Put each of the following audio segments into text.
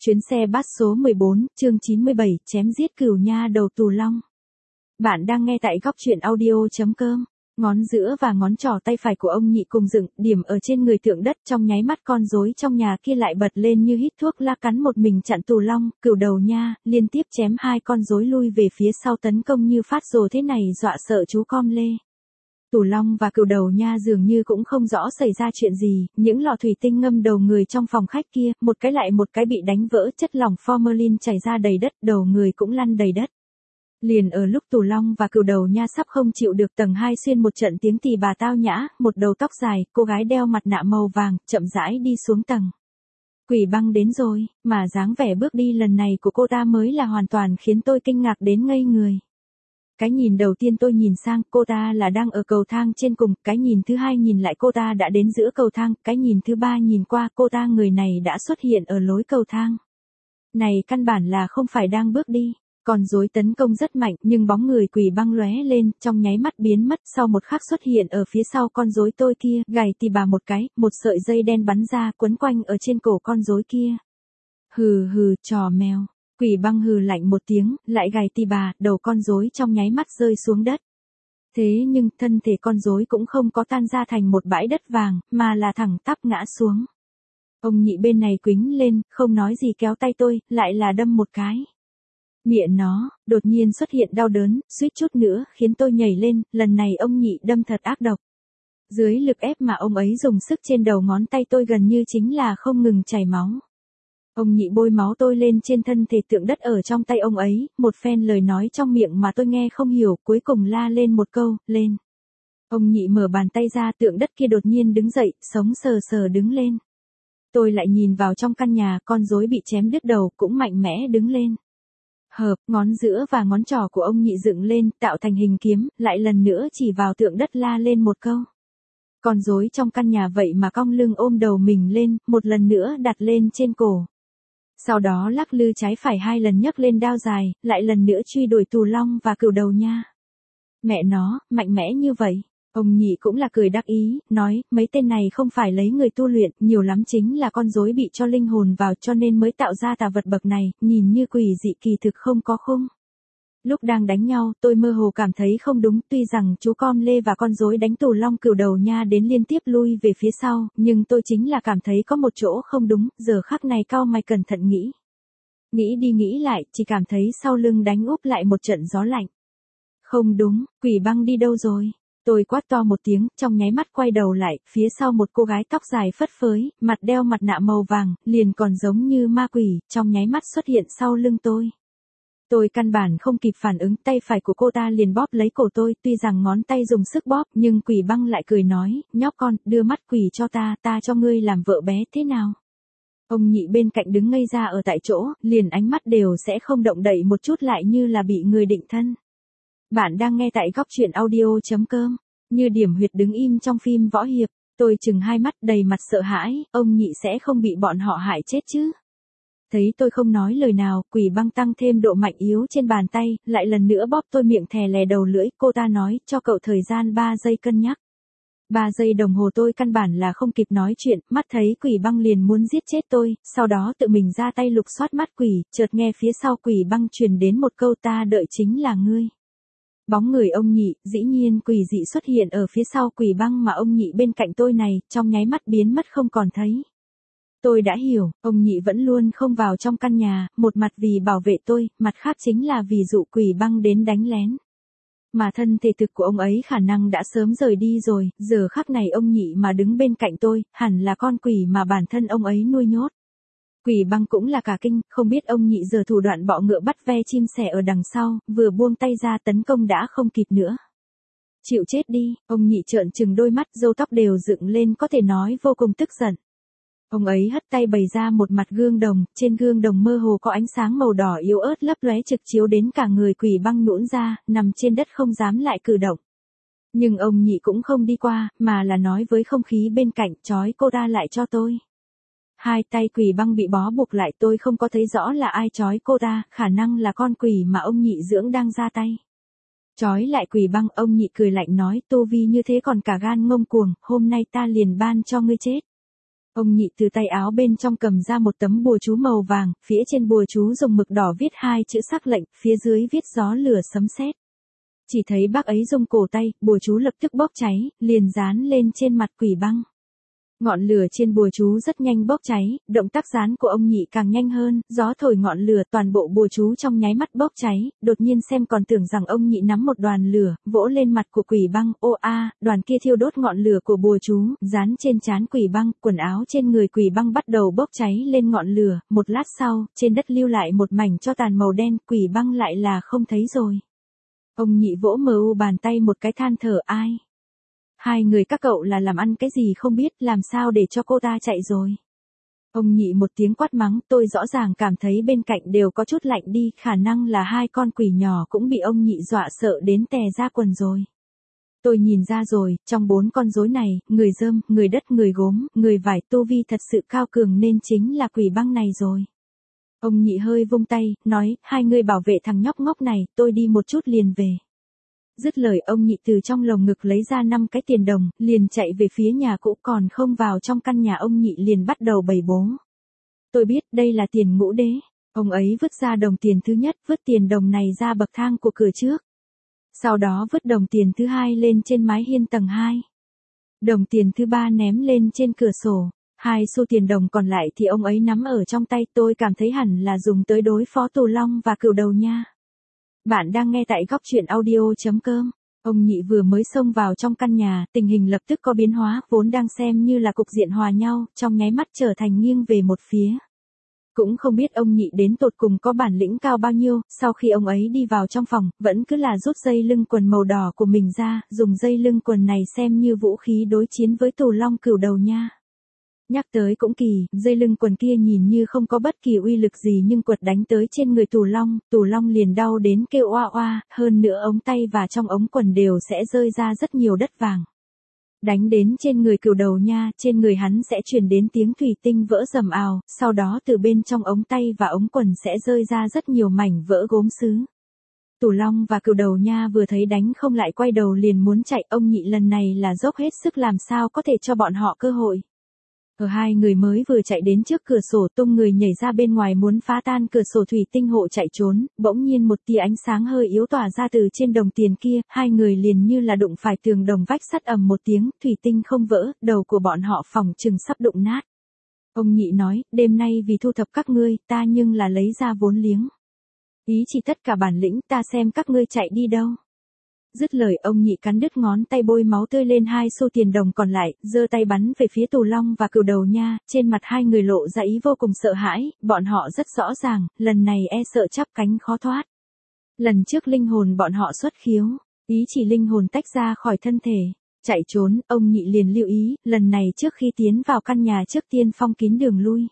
Chuyến xe bus số 14, chương 97, chém giết cừu nha đầu Tù Long. Bạn đang nghe tại góc truyện audio.com. Ngón giữa và ngón trỏ tay phải của ông nhị cùng dựng, điểm ở trên người tượng đất, trong nháy mắt con rối trong nhà kia lại bật lên như hít thuốc lá, cắn một mình chặn Tù Long, cừu đầu nha, liên tiếp chém hai con rối lui về phía sau tấn công như phát rồ thế này dọa sợ chú com lê. Tù Long và cừu đầu nha dường như cũng không rõ xảy ra chuyện gì, những lọ thủy tinh ngâm đầu người trong phòng khách kia, một cái lại một cái bị đánh vỡ, chất lỏng formalin chảy ra đầy đất, đầu người cũng lăn đầy đất. Liền ở lúc Tù Long và cừu đầu nha sắp không chịu được, tầng 2 xuyên một trận tiếng tì bà tao nhã, một đầu tóc dài, cô gái đeo mặt nạ màu vàng, chậm rãi đi xuống tầng. Quỷ băng đến rồi, mà dáng vẻ bước đi lần này của cô ta mới là hoàn toàn khiến tôi kinh ngạc đến ngây người. Cái nhìn đầu tiên tôi nhìn sang, cô ta là đang ở cầu thang trên cùng, cái nhìn thứ hai nhìn lại cô ta đã đến giữa cầu thang, cái nhìn thứ ba nhìn qua cô ta người này đã xuất hiện ở lối cầu thang. Này căn bản là không phải đang bước đi, con rối tấn công rất mạnh nhưng bóng người quỷ băng lóe lên, trong nháy mắt biến mất, sau một khắc xuất hiện ở phía sau con rối tôi kia, gảy tì bà một cái, một sợi dây đen bắn ra quấn quanh ở trên cổ con rối kia. Hừ hừ, trò mèo. Quỷ băng hừ lạnh một tiếng, lại gài tì bà, đầu con rối trong nháy mắt rơi xuống đất. Thế nhưng thân thể con rối cũng không có tan ra thành một bãi đất vàng, mà là thẳng tắp ngã xuống. Ông nhị bên này quính lên, không nói gì kéo tay tôi, lại là đâm một cái. Mẹ nó, đột nhiên xuất hiện đau đớn, suýt chút nữa khiến tôi nhảy lên, lần này ông nhị đâm thật ác độc. Dưới lực ép mà ông ấy dùng sức trên đầu ngón tay tôi gần như chính là không ngừng chảy máu. Ông nhị bôi máu tôi lên trên thân thể tượng đất ở trong tay ông ấy, một phen lời nói trong miệng mà tôi nghe không hiểu, cuối cùng la lên một câu, lên. Ông nhị mở bàn tay ra, tượng đất kia đột nhiên đứng dậy, sống sờ sờ đứng lên. Tôi lại nhìn vào trong căn nhà, con rối bị chém đứt đầu cũng mạnh mẽ đứng lên. Hợp, ngón giữa và ngón trỏ của ông nhị dựng lên, tạo thành hình kiếm, lại lần nữa chỉ vào tượng đất la lên một câu. Con rối trong căn nhà vậy mà cong lưng ôm đầu mình lên, một lần nữa đặt lên trên cổ. Sau đó lắc lư trái phải hai lần nhấc lên đao dài, lại lần nữa truy đuổi Tù Long và cừu đầu nha. Mẹ nó, mạnh mẽ như vậy. Ông nhị cũng là cười đắc ý, nói, mấy tên này không phải lấy người tu luyện, nhiều lắm chính là con rối bị cho linh hồn vào cho nên mới tạo ra tà vật bậc này, nhìn như quỷ dị kỳ thực không có khung. Lúc đang đánh nhau, tôi mơ hồ cảm thấy không đúng, tuy rằng chú com lê và con rối đánh Tù Long cừu đầu nha đến liên tiếp lui về phía sau, nhưng tôi chính là cảm thấy có một chỗ không đúng, giờ khắc này cau mày cẩn thận nghĩ. Nghĩ đi nghĩ lại, chỉ cảm thấy sau lưng đánh úp lại một trận gió lạnh. Không đúng, quỷ băng đi đâu rồi? Tôi quát to một tiếng, trong nháy mắt quay đầu lại, phía sau một cô gái tóc dài phất phới, mặt đeo mặt nạ màu vàng, liền còn giống như ma quỷ, trong nháy mắt xuất hiện sau lưng tôi. Tôi căn bản không kịp phản ứng, tay phải của cô ta liền bóp lấy cổ tôi, tuy rằng ngón tay dùng sức bóp, nhưng quỷ băng lại cười nói, nhóc con, đưa mắt quỷ cho ta cho ngươi làm vợ bé thế nào? Ông nhị bên cạnh đứng ngây ra ở tại chỗ, liền ánh mắt đều sẽ không động đậy một chút lại như là bị người định thân. Bạn đang nghe tại góc truyện audio.com, như điểm huyệt đứng im trong phim võ hiệp, tôi chừng hai mắt đầy mặt sợ hãi, ông nhị sẽ không bị bọn họ hại chết chứ? Thấy tôi không nói lời nào, quỷ băng tăng thêm độ mạnh yếu trên bàn tay, lại lần nữa bóp tôi miệng thè lè đầu lưỡi, cô ta nói, cho cậu thời gian 3 giây cân nhắc. 3 giây đồng hồ tôi căn bản là không kịp nói chuyện, mắt thấy quỷ băng liền muốn giết chết tôi, sau đó tự mình ra tay lục soát mắt quỷ, chợt nghe phía sau quỷ băng truyền đến một câu ta đợi chính là ngươi. Bóng người ông nhị, dĩ nhiên quỷ dị xuất hiện ở phía sau quỷ băng mà ông nhị bên cạnh tôi này, trong nháy mắt biến mất không còn thấy. Tôi đã hiểu, ông nhị vẫn luôn không vào trong căn nhà, một mặt vì bảo vệ tôi, mặt khác chính là vì dụ quỷ băng đến đánh lén. Mà thân thể thực của ông ấy khả năng đã sớm rời đi rồi, giờ khắc này ông nhị mà đứng bên cạnh tôi, hẳn là con quỷ mà bản thân ông ấy nuôi nhốt. Quỷ băng cũng là cả kinh, không biết ông nhị giờ thủ đoạn bọ ngựa bắt ve chim sẻ ở đằng sau, vừa buông tay ra tấn công đã không kịp nữa. Chịu chết đi, ông nhị trợn trừng đôi mắt, râu tóc đều dựng lên có thể nói vô cùng tức giận. Ông ấy hất tay bày ra một mặt gương đồng, trên gương đồng mơ hồ có ánh sáng màu đỏ yếu ớt lấp lóe trực chiếu đến cả người quỷ băng nhũn ra, nằm trên đất không dám lại cử động. Nhưng ông nhị cũng không đi qua, mà là nói với không khí bên cạnh, trói cô ta lại cho tôi. Hai tay quỷ băng bị bó buộc lại, tôi không có thấy rõ là ai trói cô ta, khả năng là con quỷ mà ông nhị dưỡng đang ra tay. Trói lại quỷ băng, ông nhị cười lạnh nói, tu vi như thế còn cả gan ngông cuồng, hôm nay ta liền ban cho ngươi chết. Ông nhị từ tay áo bên trong cầm ra một tấm bùa chú màu vàng, phía trên bùa chú dùng mực đỏ viết hai chữ sắc lệnh, phía dưới viết gió lửa sấm sét. Chỉ thấy bác ấy rung cổ tay, bùa chú lập tức bốc cháy, liền dán lên trên mặt Quỷ Băng. Ngọn lửa trên bùa chú rất nhanh bốc cháy, động tác dán của ông nhị càng nhanh hơn, gió thổi ngọn lửa toàn bộ bùa chú trong nháy mắt bốc cháy, đột nhiên xem còn tưởng rằng ông nhị nắm một đoàn lửa, vỗ lên mặt của Quỷ Băng, ô a, đoàn kia thiêu đốt ngọn lửa của bùa chú, dán trên trán Quỷ Băng, quần áo trên người Quỷ Băng bắt đầu bốc cháy lên ngọn lửa, một lát sau, trên đất lưu lại một mảnh tro tàn màu đen, Quỷ Băng lại là không thấy rồi. Ông nhị vỗ mờ bàn tay một cái than thở ai. Hai người các cậu là làm ăn cái gì không biết, làm sao để cho cô ta chạy rồi. Ông nhị một tiếng quát mắng, tôi rõ ràng cảm thấy bên cạnh đều có chút lạnh đi, khả năng là hai con quỷ nhỏ cũng bị ông nhị dọa sợ đến tè ra quần rồi. Tôi nhìn ra rồi, trong 4 con rối này, người rơm, người đất, người gốm, người vải tu vi thật sự cao cường nên chính là Quỷ Băng này rồi. Ông nhị hơi vung tay, nói, hai người bảo vệ thằng nhóc ngốc này, tôi đi một chút liền về. Dứt lời ông nhị từ trong lồng ngực lấy ra 5 cái tiền đồng, liền chạy về phía nhà cũ còn không vào trong căn nhà ông nhị liền bắt đầu bày bố. Tôi biết đây là tiền Ngũ Đế. Ông ấy vứt ra đồng tiền thứ nhất, vứt tiền đồng này ra bậc thang của cửa trước. Sau đó vứt đồng tiền thứ hai lên trên mái hiên tầng 2. Đồng tiền thứ ba ném lên trên cửa sổ. 2 xu tiền đồng còn lại thì ông ấy nắm ở trong tay, tôi cảm thấy hẳn là dùng tới đối phó Tù Long và Cửu Đầu Nha. Bạn đang nghe tại góc truyện audio.com. Ông nhị vừa mới xông vào trong căn nhà, tình hình lập tức có biến hóa, vốn đang xem như là cục diện hòa nhau, trong nháy mắt trở thành nghiêng về một phía. Cũng không biết ông nhị đến tột cùng có bản lĩnh cao bao nhiêu, sau khi ông ấy đi vào trong phòng, vẫn cứ là rút dây lưng quần màu đỏ của mình ra, dùng dây lưng quần này xem như vũ khí đối chiến với Tù Long Cửu Đầu Nha. Nhắc tới cũng kỳ, dây lưng quần kia nhìn như không có bất kỳ uy lực gì nhưng quật đánh tới trên người Tù Long liền đau đến kêu oa oa, hơn nữa ống tay và trong ống quần đều sẽ rơi ra rất nhiều đất vàng. Đánh đến trên người Cửu Đầu Nha, trên người hắn sẽ truyền đến tiếng thủy tinh vỡ rầm ào, sau đó từ bên trong ống tay và ống quần sẽ rơi ra rất nhiều mảnh vỡ gốm sứ. Tù Long và Cửu Đầu Nha vừa thấy đánh không lại quay đầu liền muốn chạy, ông nhị lần này là dốc hết sức làm sao có thể cho bọn họ cơ hội. Ở hai người mới vừa chạy đến trước cửa sổ tung người nhảy ra bên ngoài muốn phá tan cửa sổ thủy tinh hộ chạy trốn, bỗng nhiên một tia ánh sáng hơi yếu tỏa ra từ trên đồng tiền kia, hai người liền như là đụng phải tường đồng vách sắt ầm một tiếng, thủy tinh không vỡ, đầu của bọn họ phỏng chừng sắp đụng nát. Ông nhị nói, đêm nay vì thu thập các ngươi, ta nhưng là lấy ra vốn liếng. Ý chỉ tất cả bản lĩnh, ta xem các ngươi chạy đi đâu. Dứt lời ông nhị cắn đứt ngón tay bôi máu tươi lên 2 xu tiền đồng còn lại, giơ tay bắn về phía Tù Long và Cửu Đầu Nha, trên mặt hai người lộ ra ý vô cùng sợ hãi, bọn họ rất rõ ràng, lần này e sợ chắp cánh khó thoát. Lần trước linh hồn bọn họ xuất khiếu, ý chỉ linh hồn tách ra khỏi thân thể, chạy trốn, ông nhị liền lưu ý, lần này trước khi tiến vào căn nhà trước tiên phong kín đường lui.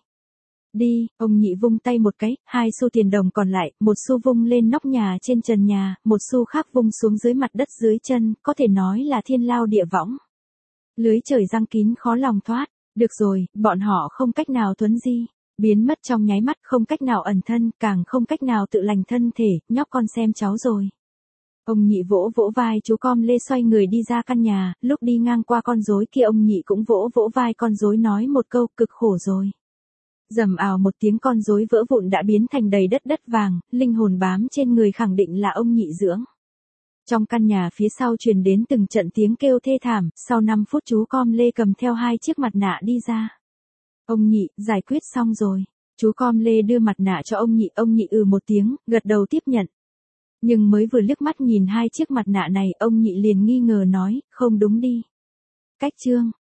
Đi, ông nhị vung tay một cái, 2 xu tiền đồng còn lại, một xu vung lên nóc nhà trên trần nhà, một xu khác vung xuống dưới mặt đất dưới chân, có thể nói là thiên lao địa võng. Lưới trời giăng kín khó lòng thoát, được rồi, bọn họ không cách nào thuấn di, biến mất trong nháy mắt, không cách nào ẩn thân, càng không cách nào tự lành thân thể, nhóc con xem cháu rồi. Ông nhị vỗ vỗ vai chú Com Lê xoay người đi ra căn nhà, lúc đi ngang qua con rối kia ông nhị cũng vỗ vỗ vai con rối nói một câu cực khổ rồi. Rầm ào một tiếng con rối vỡ vụn đã biến thành đầy đất vàng, linh hồn bám trên người khẳng định là ông nhị dưỡng. Trong căn nhà phía sau truyền đến từng trận tiếng kêu thê thảm, sau 5 phút chú Com Lê cầm theo 2 chiếc mặt nạ đi ra. Ông nhị, giải quyết xong rồi. Chú Com Lê đưa mặt nạ cho ông nhị một tiếng, gật đầu tiếp nhận. Nhưng mới vừa liếc mắt nhìn 2 chiếc mặt nạ này, ông nhị liền nghi ngờ nói, không đúng đi. Cách chương